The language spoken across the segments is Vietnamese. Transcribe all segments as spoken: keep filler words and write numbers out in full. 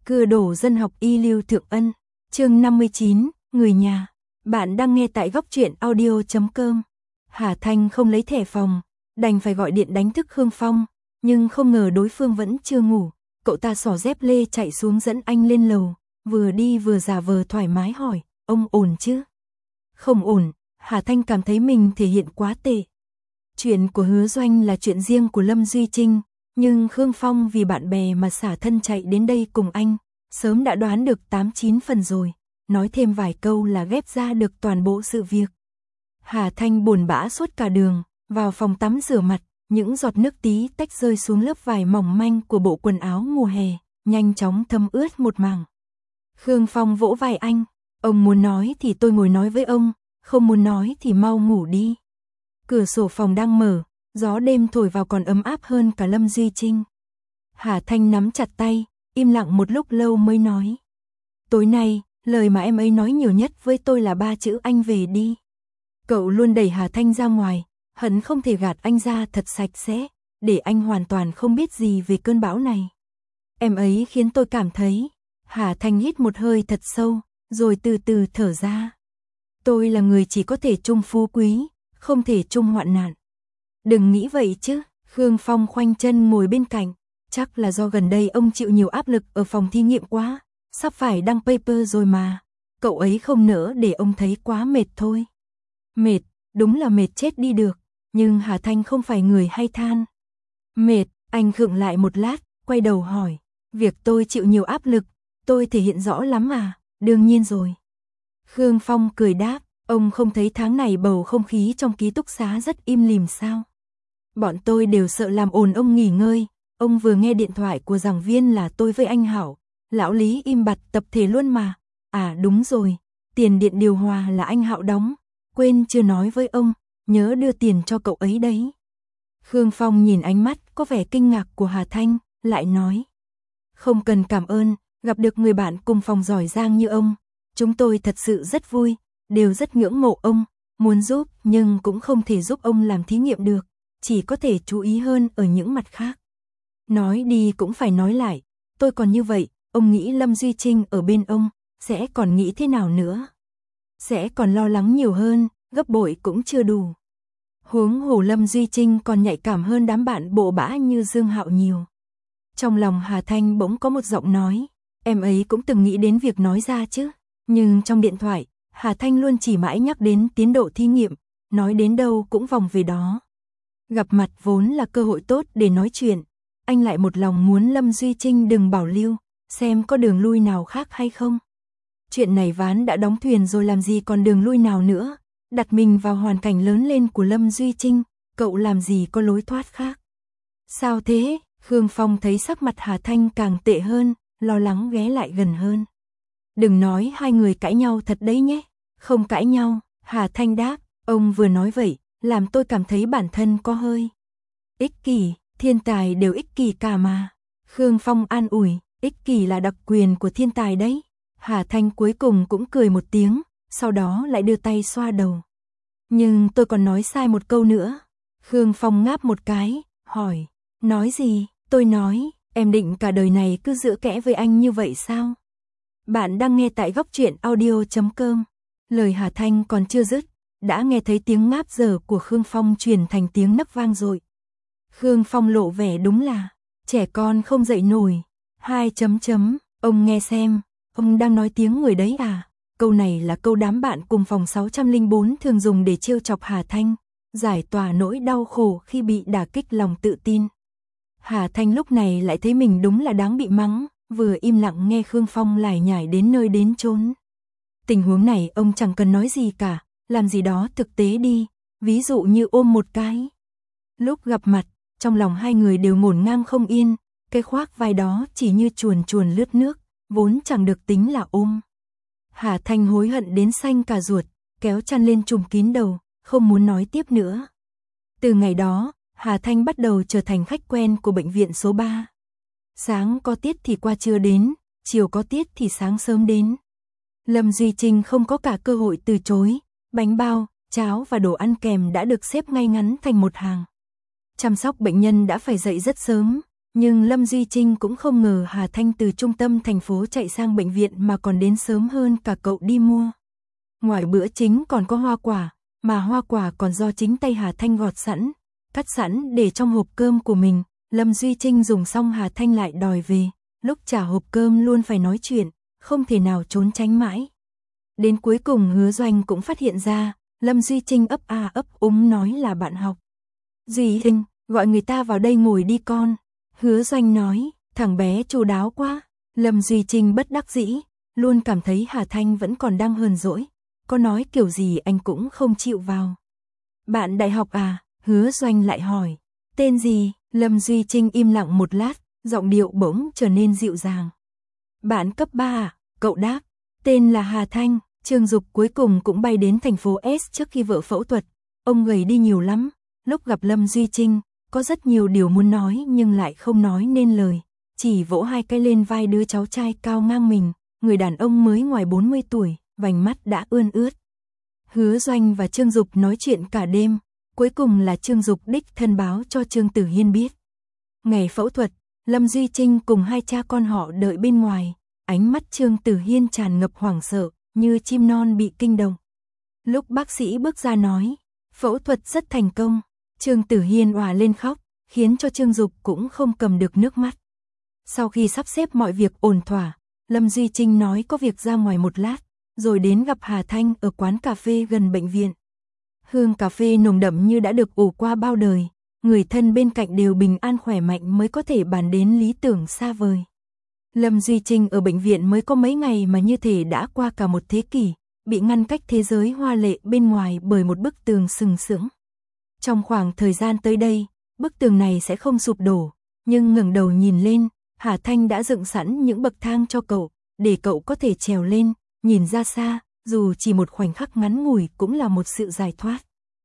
Cưa đổ dân học y Lưu Thượng Ân, chương năm mươi chín, người nhà. Bạn đang nghe tại góc truyện audio chấm com. Hà Thanh không lấy thẻ phòng, đành phải gọi điện đánh thức Khương Phong, nhưng không ngờ đối phương vẫn chưa ngủ. Cậu ta xỏ dép lê chạy xuống dẫn anh lên lầu, vừa đi vừa giả vờ thoải mái hỏi, ông ổn chứ? Không ổn, Hà Thanh cảm thấy mình thể hiện quá tệ. Chuyện của Hứa Doanh là chuyện riêng của Lâm Duy Trinh, nhưng Khương Phong vì bạn bè mà xả thân chạy đến đây cùng anh, sớm đã đoán được tám chín phần rồi, nói thêm vài câu là ghép ra được toàn bộ sự việc. Hà Thanh buồn bã suốt cả đường, vào phòng tắm rửa mặt, những giọt nước tí tách rơi xuống lớp vải mỏng manh của bộ quần áo mùa hè, nhanh chóng thấm ướt một mảng. Khương Phong vỗ vai anh, ông muốn nói thì tôi ngồi nói với ông, không muốn nói thì mau ngủ đi. Cửa sổ phòng đang mở, gió đêm thổi vào còn ấm áp hơn cả Lâm Duy Trinh. Hà Thanh nắm chặt tay, im lặng một lúc lâu mới nói. Tối nay, lời mà em ấy nói nhiều nhất với tôi là ba chữ anh về đi. Cậu luôn đẩy Hà Thanh ra ngoài, hận không thể gạt anh ra thật sạch sẽ, để anh hoàn toàn không biết gì về cơn bão này. Em ấy khiến tôi cảm thấy. Hà Thanh hít một hơi thật sâu, rồi từ từ thở ra. Tôi là người chỉ có thể chung phú quý, không thể chung hoạn nạn. Đừng nghĩ vậy chứ, Khương Phong khoanh chân ngồi bên cạnh, chắc là do gần đây ông chịu nhiều áp lực ở phòng thí nghiệm quá, sắp phải đăng paper rồi mà, cậu ấy không nỡ để ông thấy quá mệt thôi. Mệt, đúng là mệt chết đi được, nhưng Hà Thanh không phải người hay than. Mệt, anh khựng lại một lát, quay đầu hỏi, việc tôi chịu nhiều áp lực, tôi thể hiện rõ lắm à, đương nhiên rồi. Khương Phong cười đáp, ông không thấy tháng này bầu không khí trong ký túc xá rất im lìm sao? Bọn tôi đều sợ làm ồn ông nghỉ ngơi, ông vừa nghe điện thoại của giảng viên là tôi với anh Hảo, lão Lý im bặt tập thể luôn mà. À đúng rồi, tiền điện điều hòa là anh Hạo đóng, quên chưa nói với ông, nhớ đưa tiền cho cậu ấy đấy. Khương Phong nhìn ánh mắt có vẻ kinh ngạc của Hà Thanh, lại nói. Không cần cảm ơn, gặp được người bạn cùng phòng giỏi giang như ông, chúng tôi thật sự rất vui, đều rất ngưỡng mộ ông, muốn giúp nhưng cũng không thể giúp ông làm thí nghiệm được, chỉ có thể chú ý hơn ở những mặt khác. Nói đi cũng phải nói lại, tôi còn như vậy, ông nghĩ Lâm Duy Trinh ở bên ông, sẽ còn nghĩ thế nào nữa? Sẽ còn lo lắng nhiều hơn, gấp bội cũng chưa đủ. Huống hồ Lâm Duy Trinh còn nhạy cảm hơn đám bạn bộ bã như Dương Hạo nhiều. Trong lòng Hà Thanh bỗng có một giọng nói, em ấy cũng từng nghĩ đến việc nói ra chứ, nhưng trong điện thoại, Hà Thanh luôn chỉ mãi nhắc đến tiến độ thí nghiệm, nói đến đâu cũng vòng về đó. Gặp mặt vốn là cơ hội tốt để nói chuyện, anh lại một lòng muốn Lâm Duy Trinh đừng bảo lưu, xem có đường lui nào khác hay không. Chuyện này ván đã đóng thuyền rồi làm gì còn đường lui nào nữa, đặt mình vào hoàn cảnh lớn lên của Lâm Duy Trinh, cậu làm gì có lối thoát khác. Sao thế? Khương Phong thấy sắc mặt Hà Thanh càng tệ hơn, lo lắng ghé lại gần hơn. Đừng nói hai người cãi nhau thật đấy nhé. Không cãi nhau, Hà Thanh đáp, ông vừa nói vậy, làm tôi cảm thấy bản thân có hơi ích kỷ, thiên tài đều ích kỷ cả mà. Khương Phong an ủi, ích kỷ là đặc quyền của thiên tài đấy. Hà Thanh cuối cùng cũng cười một tiếng, sau đó lại đưa tay xoa đầu. Nhưng tôi còn nói sai một câu nữa. Khương Phong ngáp một cái, hỏi, nói gì? Tôi nói, em định cả đời này cứ giữ kẽ với anh như vậy sao? Bạn đang nghe tại góc truyện audio chấm com. Lời Hà Thanh còn chưa dứt, đã nghe thấy tiếng ngáp dở của Khương Phong truyền thành tiếng nấc vang dội. Khương Phong lộ vẻ đúng là trẻ con không dậy nổi. Hai chấm chấm, ông nghe xem, ông đang nói tiếng người đấy à? Câu này là câu đám bạn cùng phòng sáu trăm lẻ bốn thường dùng để trêu chọc Hà Thanh, giải tỏa nỗi đau khổ khi bị đả kích lòng tự tin. Hà Thanh lúc này lại thấy mình đúng là đáng bị mắng, vừa im lặng nghe Khương Phong lải nhải đến nơi đến chốn. Tình huống này ông chẳng cần nói gì cả, làm gì đó thực tế đi, ví dụ như ôm một cái. Lúc gặp mặt, trong lòng hai người đều ngổn ngang không yên, cái khoác vai đó chỉ như chuồn chuồn lướt nước, vốn chẳng được tính là ôm. Hà Thanh hối hận đến xanh cả ruột, kéo chăn lên trùm kín đầu, không muốn nói tiếp nữa. Từ ngày đó, Hà Thanh bắt đầu trở thành khách quen của bệnh viện số ba. Sáng có tiết thì qua trưa đến, chiều có tiết thì sáng sớm đến. Lâm Duy Trinh không có cả cơ hội từ chối, bánh bao, cháo và đồ ăn kèm đã được xếp ngay ngắn thành một hàng. Chăm sóc bệnh nhân đã phải dậy rất sớm, Nhưng Lâm Duy Trinh cũng không ngờ Hà Thanh từ trung tâm thành phố chạy sang bệnh viện mà còn đến sớm hơn cả cậu đi mua. Ngoài bữa chính còn có hoa quả, mà hoa quả còn do chính tay Hà Thanh gọt sẵn, cắt sẵn để trong hộp cơm của mình. Lâm Duy Trinh dùng xong Hà Thanh lại đòi về, lúc trả hộp cơm luôn phải nói chuyện, không thể nào trốn tránh mãi. Đến cuối cùng Hứa Doanh cũng phát hiện ra, Lâm Duy Trinh ấp a ấp úng nói là bạn học. Duy Trinh, gọi người ta vào đây ngồi đi con. Hứa Doanh nói, thằng bé chu đáo quá. Lâm Duy Trinh bất đắc dĩ, luôn cảm thấy Hà Thanh vẫn còn đang hờn dỗi. Có nói kiểu gì anh cũng không chịu vào. Bạn đại học à? Hứa Doanh lại hỏi. Tên gì? Lâm Duy Trinh im lặng một lát, giọng điệu bỗng trở nên dịu dàng. Bạn cấp ba à? Cậu đáp. Tên là Hà Thanh. Trương Dục cuối cùng cũng bay đến thành phố S trước khi vợ phẫu thuật. Ông gầy đi nhiều lắm. Lúc gặp Lâm Duy Trinh, có rất nhiều điều muốn nói nhưng lại không nói nên lời. Chỉ vỗ hai cái lên vai đứa cháu trai cao ngang mình, người đàn ông mới ngoài bốn mươi tuổi, vành mắt đã ươn ướt. Hứa Doanh và Trương Dục nói chuyện cả đêm, cuối cùng là Trương Dục đích thân báo cho Trương Tử Hiên biết. Ngày phẫu thuật, Lâm Duy Trinh cùng hai cha con họ đợi bên ngoài, ánh mắt Trương Tử Hiên tràn ngập hoảng sợ, như chim non bị kinh động. Lúc bác sĩ bước ra nói, phẫu thuật rất thành công, Trương Tử Hiên òa lên khóc, khiến cho Trương Dục cũng không cầm được nước mắt. Sau khi sắp xếp mọi việc ổn thỏa, Lâm Duy Trinh nói có việc ra ngoài một lát, rồi đến gặp Hà Thanh ở quán cà phê gần bệnh viện. Hương cà phê nồng đậm như đã được ủ qua bao đời, người thân bên cạnh đều bình an khỏe mạnh mới có thể bàn đến lý tưởng xa vời. Lâm Duy Trinh ở bệnh viện mới có mấy ngày mà như thể đã qua cả một thế kỷ, bị ngăn cách thế giới hoa lệ bên ngoài bởi một bức tường sừng sững. Trong khoảng thời gian tới đây, bức tường này sẽ không sụp đổ, nhưng ngẩng đầu nhìn lên, Hà Thanh đã dựng sẵn những bậc thang cho cậu, để cậu có thể trèo lên, nhìn ra xa, dù chỉ một khoảnh khắc ngắn ngủi cũng là một sự giải thoát.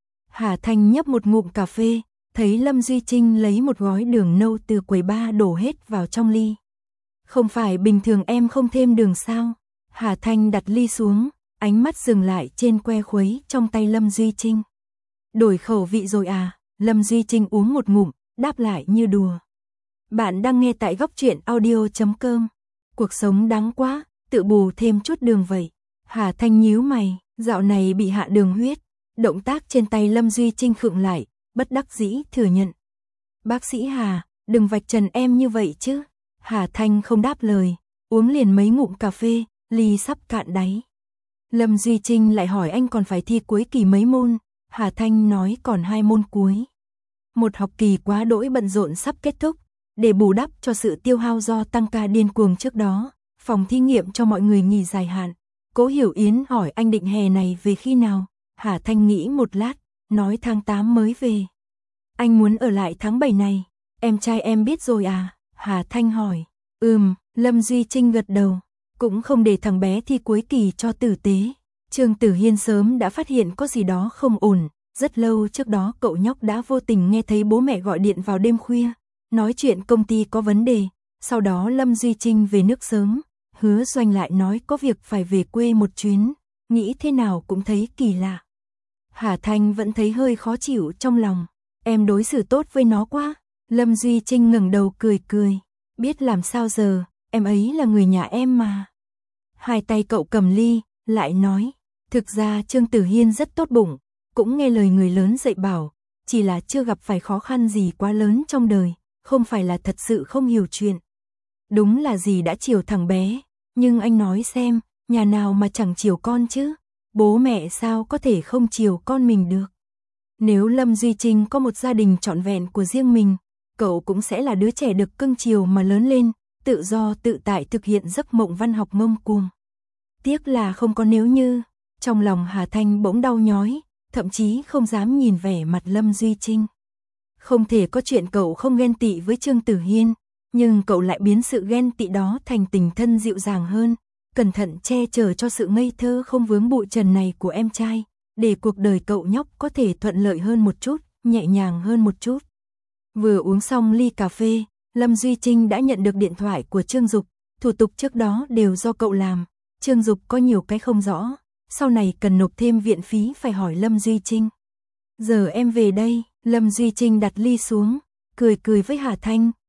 Hà Thanh nhấp một ngụm cà phê, thấy Lâm Duy Trinh lấy một gói đường nâu từ quầy bar đổ hết vào trong ly. Không phải bình thường em không thêm đường sao? Hà Thanh đặt ly xuống, ánh mắt dừng lại trên que khuấy trong tay Lâm Duy Trinh. Đổi khẩu vị rồi à? Lâm Duy Trinh uống một ngụm, đáp lại như đùa. Bạn đang nghe tại góc truyện audio chấm com. Cuộc sống đáng quá, tự bù thêm chút đường vậy. Hà Thanh nhíu mày, dạo này bị hạ đường huyết. Động tác trên tay Lâm Duy Trinh khựng lại, bất đắc dĩ thừa nhận. Bác sĩ Hà, đừng vạch trần em như vậy chứ. Hà Thanh không đáp lời, uống liền mấy ngụm cà phê, ly sắp cạn đáy. Lâm Duy Trinh lại hỏi anh còn phải thi cuối kỳ mấy môn. Hà Thanh nói còn hai môn cuối. Một học kỳ quá đỗi bận rộn sắp kết thúc, để bù đắp cho sự tiêu hao do tăng ca điên cuồng trước đó, phòng thí nghiệm cho mọi người nghỉ dài hạn. Cố Hiểu Yến hỏi anh định hè này về khi nào? Hà Thanh nghĩ một lát, nói tháng tám mới về. Anh muốn ở lại tháng bảy này, em trai em biết rồi à? Hà Thanh hỏi. Ừm, Lâm Duy Trinh gật đầu, cũng không để thằng bé thi cuối kỳ cho tử tế. Trương Tử Hiên sớm đã phát hiện có gì đó không ổn, rất lâu trước đó cậu nhóc đã vô tình nghe thấy bố mẹ gọi điện vào đêm khuya, nói chuyện công ty có vấn đề, sau đó Lâm Duy Trinh về nước sớm, Hứa Doanh lại nói có việc phải về quê một chuyến, nghĩ thế nào cũng thấy kỳ lạ. Hà Thanh vẫn thấy hơi khó chịu trong lòng, em đối xử tốt với nó quá. Lâm Duy Trinh ngẩng đầu cười cười, biết làm sao giờ, em ấy là người nhà em mà. Hai tay cậu cầm ly, lại nói, thực ra Trương Tử Hiên rất tốt bụng, cũng nghe lời người lớn dạy bảo, chỉ là chưa gặp phải khó khăn gì quá lớn trong đời, không phải là thật sự không hiểu chuyện. Đúng là gì đã chiều thằng bé, nhưng anh nói xem, nhà nào mà chẳng chiều con chứ, bố mẹ sao có thể không chiều con mình được. Nếu Lâm Duy Trinh có một gia đình trọn vẹn của riêng mình, cậu cũng sẽ là đứa trẻ được cưng chiều mà lớn lên, tự do tự tại thực hiện giấc mộng văn học ngông cuồng. Tiếc là không có nếu như, trong lòng Hà Thanh bỗng đau nhói, thậm chí không dám nhìn vẻ mặt Lâm Duy Trinh. Không thể có chuyện cậu không ghen tị với Trương Tử Hiên, nhưng cậu lại biến sự ghen tị đó thành tình thân dịu dàng hơn, cẩn thận che chở cho sự ngây thơ không vướng bụi trần này của em trai, để cuộc đời cậu nhóc có thể thuận lợi hơn một chút, nhẹ nhàng hơn một chút. Vừa uống xong ly cà phê, Lâm Duy Trinh đã nhận được điện thoại của Trương Dục, thủ tục trước đó đều do cậu làm. Trương Dục có nhiều cái không rõ, sau này cần nộp thêm viện phí phải hỏi Lâm Duy Trinh. Giờ em về đây, Lâm Duy Trinh đặt ly xuống, cười cười với Hà Thanh,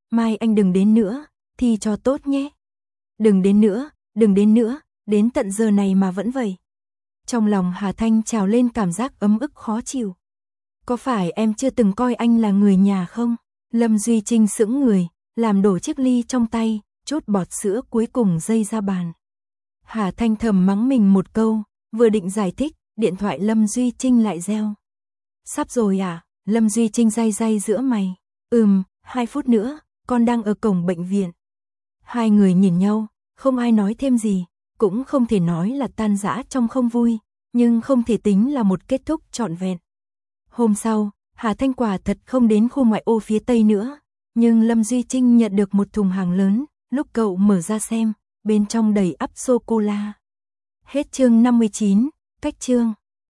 mai anh đừng đến nữa, thì cho tốt nhé. Đừng đến nữa, đừng đến nữa, đến tận giờ này mà vẫn vậy. Trong lòng Hà Thanh trào lên cảm giác ấm ức khó chịu. Có phải em chưa từng coi anh là người nhà không? Lâm Duy Trinh sững người, làm đổ chiếc ly trong tay, chốt bọt sữa cuối cùng rơi ra bàn. Hà Thanh thầm mắng mình một câu, vừa định giải thích, điện thoại Lâm Duy Trinh lại reo. Sắp rồi à? Lâm Duy Trinh day day giữa mày. Ừm, hai phút nữa, con đang ở cổng bệnh viện. Hai người nhìn nhau, không ai nói thêm gì, cũng không thể nói là tan rã trong không vui, nhưng không thể tính là một kết thúc trọn vẹn. Hôm sau, Hà Thanh quả thật không đến khu ngoại ô phía Tây nữa, nhưng Lâm Duy Trinh nhận được một thùng hàng lớn, lúc cậu mở ra xem, bên trong đầy ắp sô-cô-la. Hết chương năm mươi chín, cách chương.